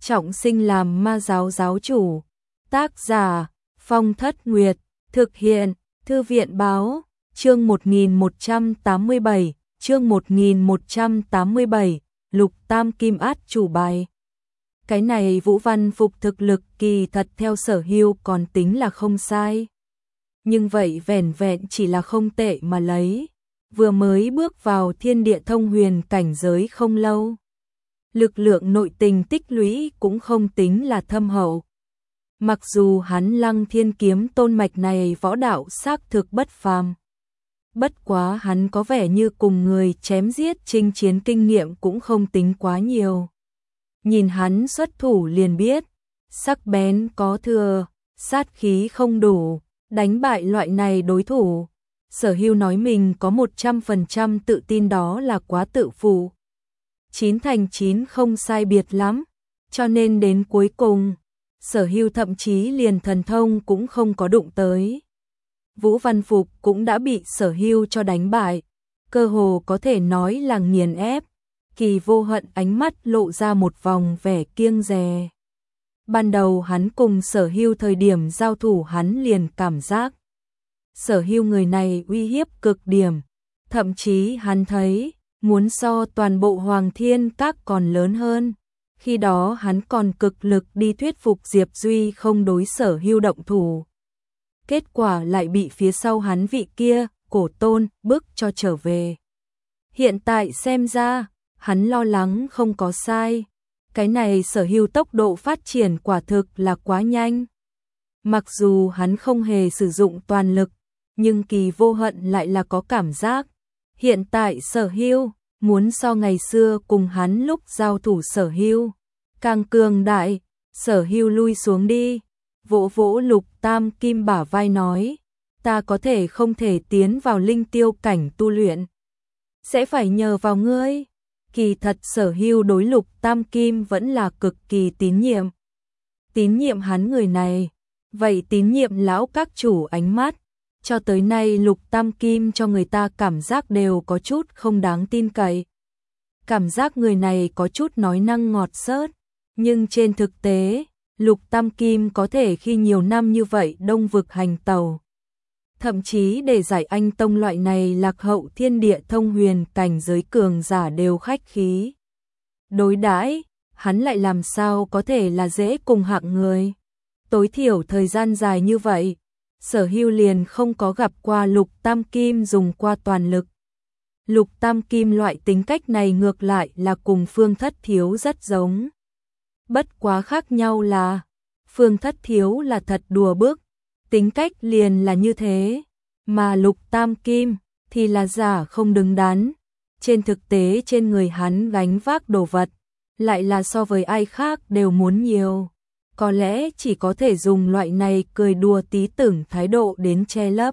trọng sinh làm ma giáo giáo chủ. Tác giả Phong Thất Nguyệt, thực hiện Thư viện Báo, chương 1187, chương 1187, Lục Tam Kim át chủ bài. Cái này Vũ Văn Phục thực lực kỳ thật theo Sở Hưu còn tính là không sai. Nhưng vậy vẻn vẹn chỉ là không tệ mà lấy. Vừa mới bước vào thiên địa thông huyền cảnh giới không lâu. Lực lượng nội tình tích lũy cũng không tính là thâm hậu. Mặc dù hắn Lăng Thiên Kiếm tôn mạch này võ đạo xác thực bất phàm. Bất quá hắn có vẻ như cùng người chém giết chinh chiến kinh nghiệm cũng không tính quá nhiều. Nhìn hắn xuất thủ liền biết, sắc bén có thừa, sát khí không đủ, đánh bại loại này đối thủ. Sở Hưu nói mình có 100% tự tin đó là quá tự phụ. 9 thành 9 không sai biệt lắm, cho nên đến cuối cùng, Sở Hưu thậm chí liền thần thông cũng không có đụng tới. Vũ Văn Phục cũng đã bị Sở Hưu cho đánh bại, cơ hồ có thể nói là nghiền ép. Kỳ Vô Hận ánh mắt lộ ra một vòng vẻ kiêng dè. Ban đầu hắn cùng Sở Hưu thời điểm giao thủ hắn liền cảm giác Sở Hưu người này uy hiếp cực điểm, thậm chí hắn thấy muốn so toàn bộ Hoàng Thiên Các còn lớn hơn. Khi đó hắn còn cực lực đi thuyết phục Diệp Duy không đối Sở Hưu động thủ. Kết quả lại bị phía sau hắn vị kia, Cổ Tôn, bức cho trở về. Hiện tại xem ra, hắn lo lắng không có sai. Cái này Sở Hưu tốc độ phát triển quả thực là quá nhanh. Mặc dù hắn không hề sử dụng toàn lực, nhưng Kỳ Vô Hận lại là có cảm giác. Hiện tại Sở Hưu muốn so ngày xưa cùng hắn lúc giao thủ Sở Hưu càng cường đại. Sở Hưu lui xuống đi, vỗ vỗ Lục Tam Kim bả vai nói, ta có thể không thể tiến vào linh tiêu cảnh tu luyện, sẽ phải nhờ vào ngươi. Kỳ thật Sở Hưu đối Lục Tam Kim vẫn là cực kỳ tín nhiệm. Tín nhiệm hắn người này, vậy tín nhiệm lão các chủ ánh mắt. Cho tới nay Lục Tam Kim cho người ta cảm giác đều có chút không đáng tin cậy. Cảm giác người này có chút nói năng ngọt xớt, nhưng trên thực tế, Lục Tam Kim có thể khi nhiều năm như vậy đông vực hành tàu. Thậm chí để giải anh tông loại này lạc hậu thiên địa thông huyền cảnh giới cường giả đều khách khí. Đối đãi, hắn lại làm sao có thể là dễ cùng hạng người. Tối thiểu thời gian dài như vậy, Sở Hưu liền không có gặp qua Lục Tam Kim dùng qua toàn lực. Lục Tam Kim loại tính cách này ngược lại là cùng Phương Thất Thiếu rất giống. Bất quá khác nhau là, Phương Thất Thiếu là thật đùa bức, tính cách liền là như thế, mà Lục Tam Kim thì là giả không đứng đắn. Trên thực tế trên người hắn gánh vác đồ vật, lại là so với ai khác đều muốn nhiều. Có lẽ chỉ có thể dùng loại này cười đùa tí tưởng thái độ đến che lấp.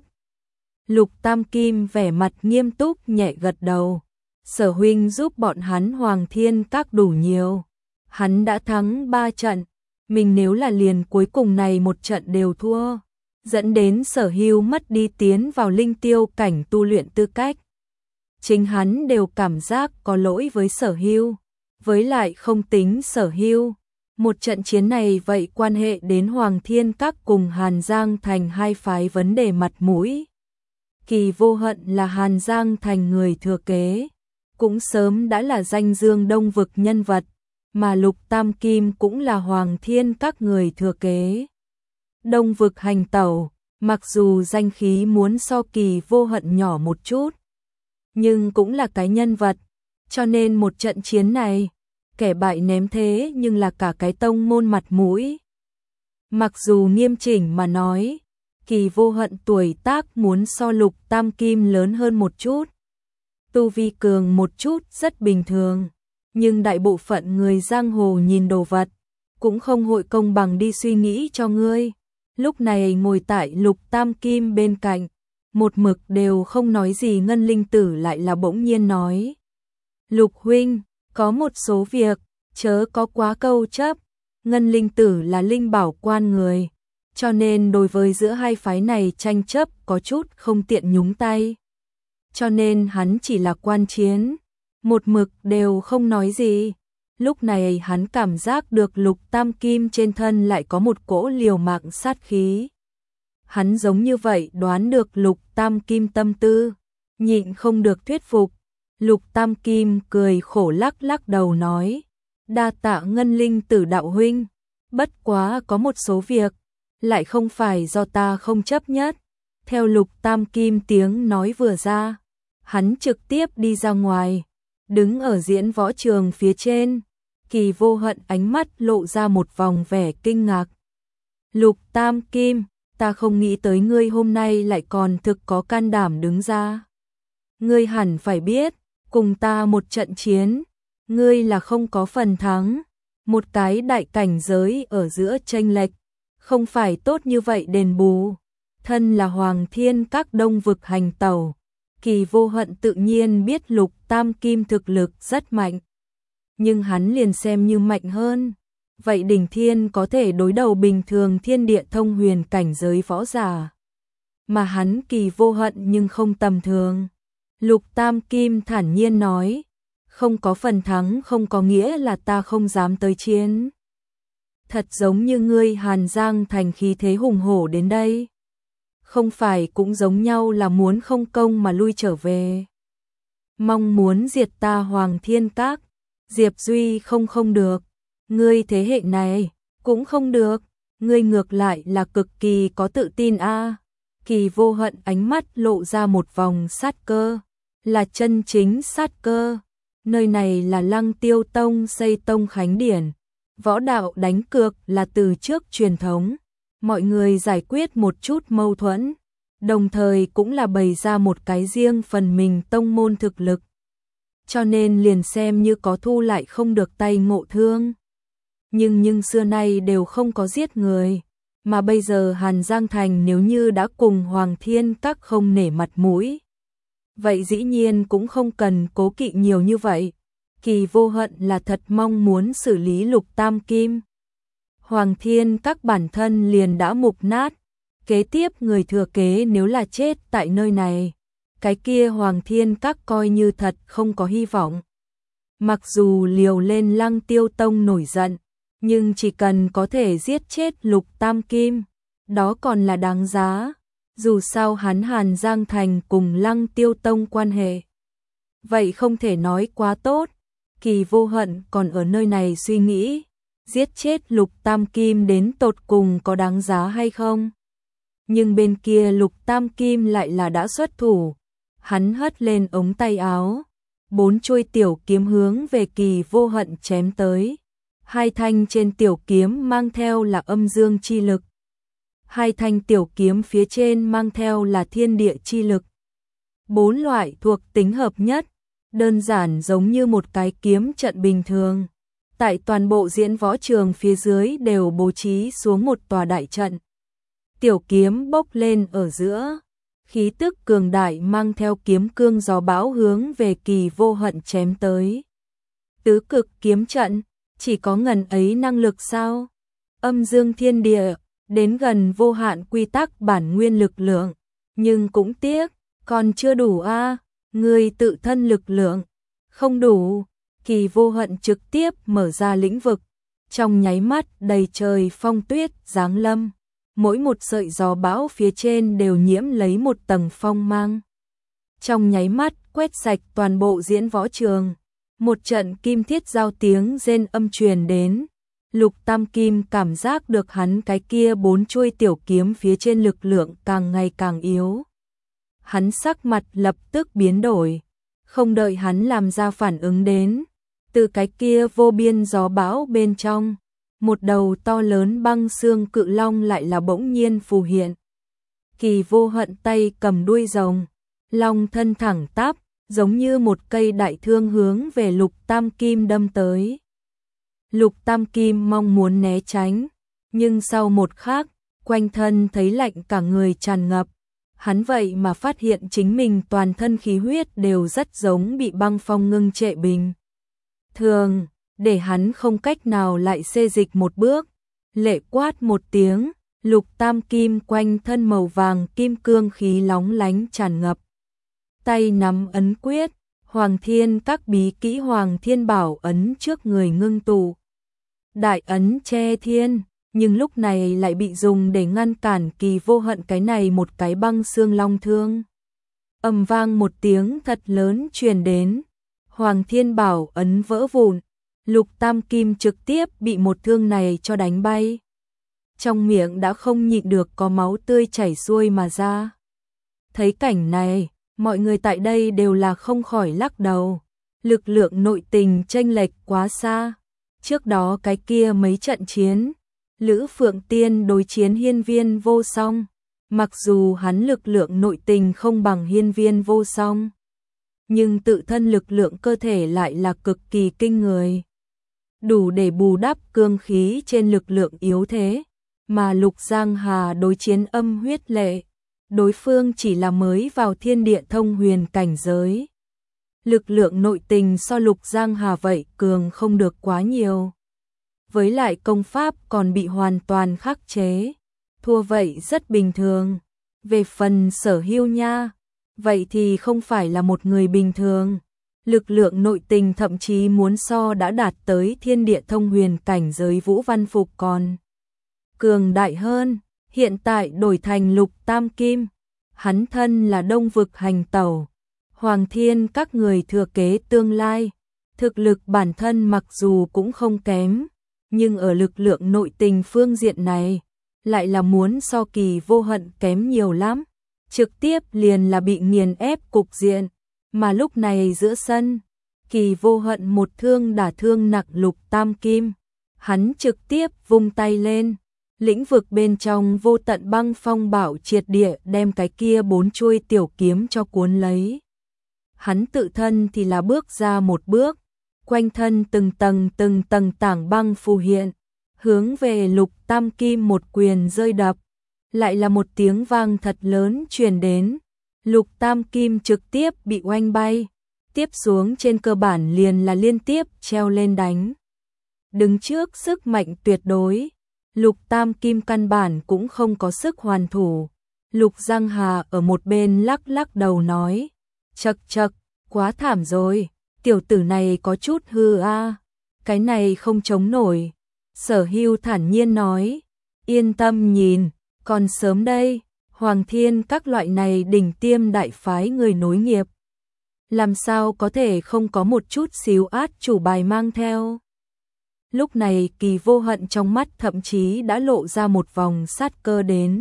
Lục Tam Kim vẻ mặt nghiêm túc nhẹ gật đầu. Sở huynh giúp bọn hắn Hoàng Thiên Các đủ nhiều. Hắn đã thắng 3 trận, mình nếu là liền cuối cùng này một trận đều thua, dẫn đến Sở Hưu mất đi tiến vào linh tiêu cảnh tu luyện tư cách. Chính hắn đều cảm giác có lỗi với Sở Hưu, với lại không tính Sở Hưu. Một trận chiến này vậy quan hệ đến Hoàng Thiên Các cùng Hàn Giang Thành hai phái vấn đề mặt mũi. Kỳ Vô Hận là Hàn Giang Thành người thừa kế, cũng sớm đã là danh dương đông vực nhân vật, mà Lục Tam Kim cũng là Hoàng Thiên Các người thừa kế. Đông vực hành tẩu, mặc dù danh khí muốn so Kỳ Vô Hận nhỏ một chút, nhưng cũng là cái nhân vật, cho nên một trận chiến này, kẻ bại ném thế nhưng là cả cái tông môn mặt mũi. Mặc dù nghiêm chỉnh mà nói, Kỳ Vô Hận tuổi tác muốn so Lục Tam Kim lớn hơn một chút, tu vi cường một chút rất bình thường, nhưng đại bộ phận người giang hồ nhìn đồ vật, cũng không hội công bằng đi suy nghĩ cho ngươi. Lúc này ngồi tại Lục Tam Kim bên cạnh, một mực đều không nói gì Ngân Linh Tử lại là bỗng nhiên nói. Lục huynh, có một số việc, chớ có quá câu chấp. Ngân Linh Tử là linh bảo quan người, cho nên đối với giữa hai phái này tranh chấp có chút không tiện nhúng tay. Cho nên hắn chỉ là quan chiến, một mực đều không nói gì. Lúc này hắn cảm giác được Lục Tam Kim trên thân lại có một cỗ liều mạng sát khí. Hắn giống như vậy đoán được Lục Tam Kim tâm tư, nhịn không được thuyết phục. Lục Tam Kim cười khổ lắc lắc đầu nói, đa tạ Ngân Linh Tử đạo huynh, bất quá có một số việc, lại không phải do ta không chấp nhất. Theo Lục Tam Kim tiếng nói vừa ra, hắn trực tiếp đi ra ngoài, đứng ở diễn võ trường phía trên. Kỳ Vô Hận ánh mắt lộ ra một vòng vẻ kinh ngạc. Lục Tam Kim, ta không nghĩ tới ngươi hôm nay lại còn thực có can đảm đứng ra. Ngươi hẳn phải biết, cùng ta một trận chiến, ngươi là không có phần thắng. Một cái đại cảnh giới ở giữa chênh lệch, không phải tốt như vậy đền bù. Thân là Hoàng Thiên Các Đông vực hành tẩu, Kỳ Vô Hận tự nhiên biết Lục Tam Kim thực lực rất mạnh. Nhưng hắn liền xem như mạnh hơn. Vậy đỉnh thiên có thể đối đầu bình thường thiên địa thông huyền cảnh giới võ giả. Mà hắn Kỳ Vô Hận nhưng không tầm thường. Lục Tam Kim thản nhiên nói, không có phần thắng không có nghĩa là ta không dám tới chiến. Thật giống như ngươi Hàn Giang Thành khí thế hùng hổ đến đây. Không phải cũng giống nhau là muốn không công mà lui trở về. Mong muốn diệt ta Hoàng Thiên Các, Diệp Duy không được. Ngươi thế hệ này cũng không được, ngươi ngược lại là cực kỳ có tự tin a. Kỳ Vô Hận ánh mắt lộ ra một vòng sát cơ, là chân chính sát cơ. Nơi này là Lăng Tiêu Tông xây tông khánh điển, võ đạo đánh cược là từ trước truyền thống, mọi người giải quyết một chút mâu thuẫn, đồng thời cũng là bày ra một cái riêng phần mình tông môn thực lực. Cho nên liền xem như có thu lại không được tay ngộ thương. Nhưng xưa nay đều không có giết người, mà bây giờ Hàn Giang Thành nếu như đã cùng Hoàng Thiên Các không nể mặt mũi, vậy dĩ nhiên cũng không cần cố kỵ nhiều như vậy. Kỳ Vô Hận là thật mong muốn xử lý Lục Tam Kim. Hoàng Thiên Các bản thân liền đã mục nát, kế tiếp người thừa kế nếu là chết tại nơi này, cái kia Hoàng Thiên Các coi như thật không có hy vọng. Mặc dù liều lên Lăng Tiêu Tông nổi giận, nhưng chỉ cần có thể giết chết Lục Tam Kim, đó còn là đáng giá. Dù sao hắn Hàn Giang Thành cùng Lăng Tiêu Tông quan hệ, vậy không thể nói quá tốt. Kỳ Vô Hận còn ở nơi này suy nghĩ, giết chết Lục Tam Kim đến tột cùng có đáng giá hay không. Nhưng bên kia Lục Tam Kim lại là đã xuất thủ, hắn hất lên ống tay áo, 4 chuôi tiểu kiếm hướng về Kỳ Vô Hận chém tới. 2 thanh trên tiểu kiếm mang theo là âm dương chi lực, 2 thanh tiểu kiếm phía trên mang theo là thiên địa chi lực. 4 loại thuộc tính hợp nhất, đơn giản giống như một cái kiếm trận bình thường. Tại toàn bộ diễn võ trường phía dưới đều bố trí xuống một tòa đại trận. Tiểu kiếm bốc lên ở giữa, khí tức cường đại mang theo kiếm cương gió bão hướng về Kỳ Vô Hận chém tới. Tứ cực kiếm trận, chỉ có ngần ấy năng lực sao? Âm dương thiên địa, đến gần vô hạn quy tắc bản nguyên lực lượng, nhưng cũng tiếc, còn chưa đủ a. Người tự thân lực lượng không đủ. Kỳ Vô Hận trực tiếp mở ra lĩnh vực, trong nháy mắt đầy trời phong tuyết giáng lâm, mỗi một sợi gió bão phía trên đều nhiễm lấy một tầng phong mang. Trong nháy mắt quét sạch toàn bộ diễn võ trường, một trận kim thiết giao tiếng rên âm truyền đến. Lục Tam Kim cảm giác được hắn cái kia 4 chuôi tiểu kiếm phía trên lực lượng càng ngày càng yếu. Hắn sắc mặt lập tức biến đổi, không đợi hắn làm ra phản ứng đến, từ cái kia vô biên gió bão bên trong, một đầu to lớn băng xương cự long lại là bỗng nhiên phù hiện. Kỳ Vô Hận tay cầm đuôi rồng, long thân thẳng tắp, giống như một cây đại thương hướng về Lục Tam Kim đâm tới. Lục Tam Kim mong muốn né tránh, nhưng sau một khắc, quanh thân thấy lạnh cả người tràn ngập. Hắn vậy mà phát hiện chính mình toàn thân khí huyết đều rất giống bị băng phong ngưng trệ bình thường, để hắn không cách nào lại xê dịch một bước. Lệ quát một tiếng, Lục Tam Kim quanh thân màu vàng kim cương khí lóng lánh tràn ngập. Tay nắm ấn quyết, Hoàng Thiên các bí kỹ Hoàng Thiên Bảo ấn trước người ngưng tụ. Đại ấn che thiên, nhưng lúc này lại bị dùng để ngăn cản Kỳ Vô Hận cái này một cái băng xương long thương. Ầm vang một tiếng thật lớn truyền đến, Hoàng Thiên Bảo ấn vỡ vụn, Lục Tam Kim trực tiếp bị một thương này cho đánh bay. Trong miệng đã không nhịn được có máu tươi chảy xuôi mà ra. Thấy cảnh này, mọi người tại đây đều là không khỏi lắc đầu. Lực lượng nội tình chênh lệch quá xa. Trước đó cái kia mấy trận chiến, Lữ Phượng Tiên đối chiến Hiên Viên Vô Song, mặc dù hắn lực lượng nội tình không bằng Hiên Viên Vô Song, nhưng tự thân lực lượng cơ thể lại là cực kỳ kinh người, đủ để bù đắp cương khí trên lực lượng yếu thế. Mà Lục Giang Hà đối chiến Âm Huyết Lệ, đối phương chỉ là mới vào thiên địa thông huyền cảnh giới. Lực lượng nội tình so Lục Giang Hà vậy cường không được quá nhiều. Với lại công pháp còn bị hoàn toàn khắc chế, thua vậy rất bình thường. Về phần Sở Hưu nha, vậy thì không phải là một người bình thường. Lực lượng nội tình thậm chí muốn so đã đạt tới thiên địa thông huyền cảnh giới Vũ Văn Phục còn cường đại hơn. Hiện tại đổi thành Lục Tam Kim, hắn thân là Đông Vực hành tẩu, Hoàng Thiên các người thừa kế tương lai, thực lực bản thân mặc dù cũng không kém, nhưng ở lực lượng nội tình phương diện này, lại là muốn so Kỳ Vô Hận kém nhiều lắm, trực tiếp liền là bị nghiền ép cục diện. Mà lúc này giữa sân, Kỳ Vô Hận một thương đả thương nặng Lục Tam Kim, hắn trực tiếp vung tay lên, lĩnh vực bên trong vô tận băng phong bảo triệt địa đem cái kia 4 chuôi tiểu kiếm cho cuốn lấy. Hắn tự thân thì là bước ra một bước, quanh thân từng tầng tảng băng phù hiện, hướng về Lục Tam Kim một quyền rơi đập, lại là một tiếng vang thật lớn truyền đến. Lục Tam Kim trực tiếp bị oanh bay, tiếp xuống trên cơ bản liền là liên tiếp treo lên đánh. Đứng trước sức mạnh tuyệt đối, Lục Tam Kim căn bản cũng không có sức hoàn thủ. Lục Giang Hà ở một bên lắc lắc đầu nói, chậc, quá thảm rồi, tiểu tử này có chút hư a, cái này không chống nổi. Sở Hưu thản nhiên nói, yên tâm nhìn, còn sớm đây. Hoàng Thiên các loại này đỉnh tiêm đại phái người nối nghiệp, làm sao có thể không có một chút xíu át chủ bài mang theo. Lúc này Kỳ Vô Hận trong mắt thậm chí đã lộ ra một vòng sát cơ đến.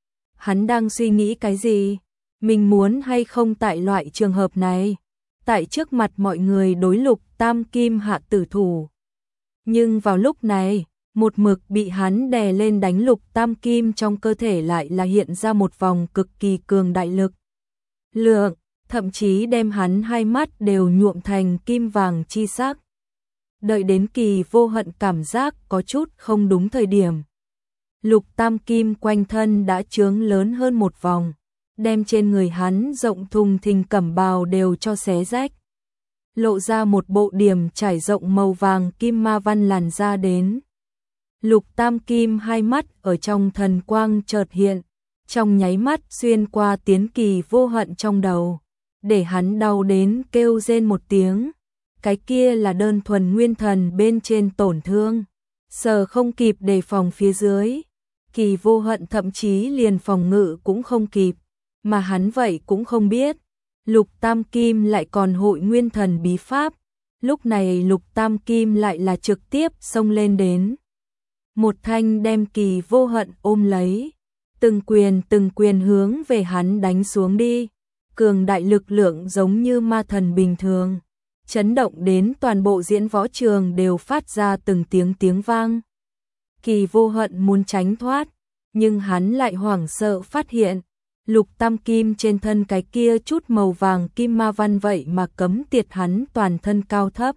Hắn đang suy nghĩ cái gì? Mình muốn hay không tại loại trường hợp này, tại trước mặt mọi người đối Lục Tam Kim hạ tử thủ. Nhưng vào lúc này, một mực bị hắn đè lên đánh Lục Tam Kim trong cơ thể lại là hiện ra một vòng cực kỳ cường đại lực lượng, thậm chí đem hắn hai mắt đều nhuộm thành kim vàng chi sắc. Đợi đến Kỳ Vô Hận cảm giác có chút không đúng thời điểm, Lục Tam Kim quanh thân đã trướng lớn hơn một vòng, đem trên người hắn rộng thùng thình cẩm bào đều cho xé rách, lộ ra một bộ điểm trải rộng màu vàng kim ma văn làn ra đến. Lục Tam Kim hai mắt ở trong thần quang chợt hiện, trong nháy mắt xuyên qua tiến Kỳ Vô Hận trong đầu, để hắn đau đến kêu rên một tiếng. Cái kia là đơn thuần nguyên thần bên trên tổn thương, sờ không kịp đề phòng phía dưới. Kỳ Vô Hận thậm chí liền phòng ngự cũng không kịp, mà hắn vậy cũng không biết. Lục Tam Kim lại còn hội nguyên thần bí pháp, lúc này Lục Tam Kim lại là trực tiếp xông lên đến. Một thanh đem Kỳ Vô Hận ôm lấy, từng quyền hướng về hắn đánh xuống đi. Cường đại lực lượng giống như ma thần bình thường, chấn động đến toàn bộ diễn võ trường đều phát ra từng tiếng vang. Kỳ Vô Hận muốn tránh thoát, nhưng hắn lại hoảng sợ phát hiện, Lục Tam Kim trên thân cái kia chút màu vàng kim ma văn vậy mà cấm tiệt hắn toàn thân cao thấp.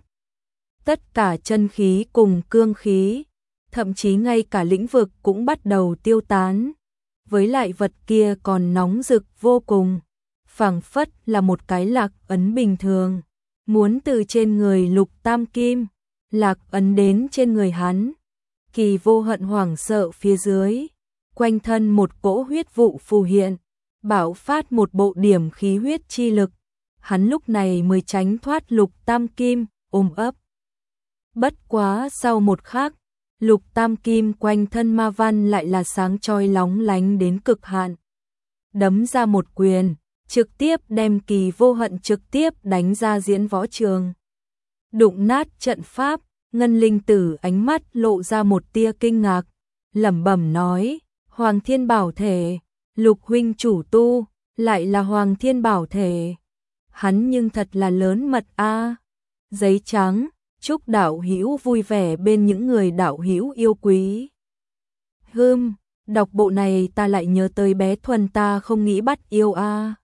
Tất cả chân khí cùng cương khí, thậm chí ngay cả lĩnh vực cũng bắt đầu tiêu tán. Với lại vật kia còn nóng rực vô cùng, phảng phất là một cái lạc ấn bình thường, muốn từ trên người Lục Tam Kim lạc ấn đến trên người hắn. Kỳ Vô Hận hoảng sợ phía dưới, quanh thân một cỗ huyết vụ phù hiện, bạo phát một bộ điểm khí huyết chi lực, hắn lúc này mới tránh thoát Lục Tam Kim ôm ấp. Bất quá sau một khắc, Lục Tam Kim quanh thân ma văn lại là sáng chói lóng lánh đến cực hạn. Đấm ra một quyền, trực tiếp đem Kỳ Vô Hận trực tiếp đánh ra diễn võ trường. Đụng nát trận pháp, Ngân Linh Tử ánh mắt lộ ra một tia kinh ngạc, lẩm bẩm nói, Hoàng Thiên Bảo Thể, Lục huynh chủ tu, lại là Hoàng Thiên Bảo Thể. Hắn nhưng thật là lớn mật a. Giấy trắng, chúc đạo hữu vui vẻ bên những người đạo hữu yêu quý. Đọc bộ này ta lại nhớ tới bé Thuần ta không nghĩ bắt yêu a.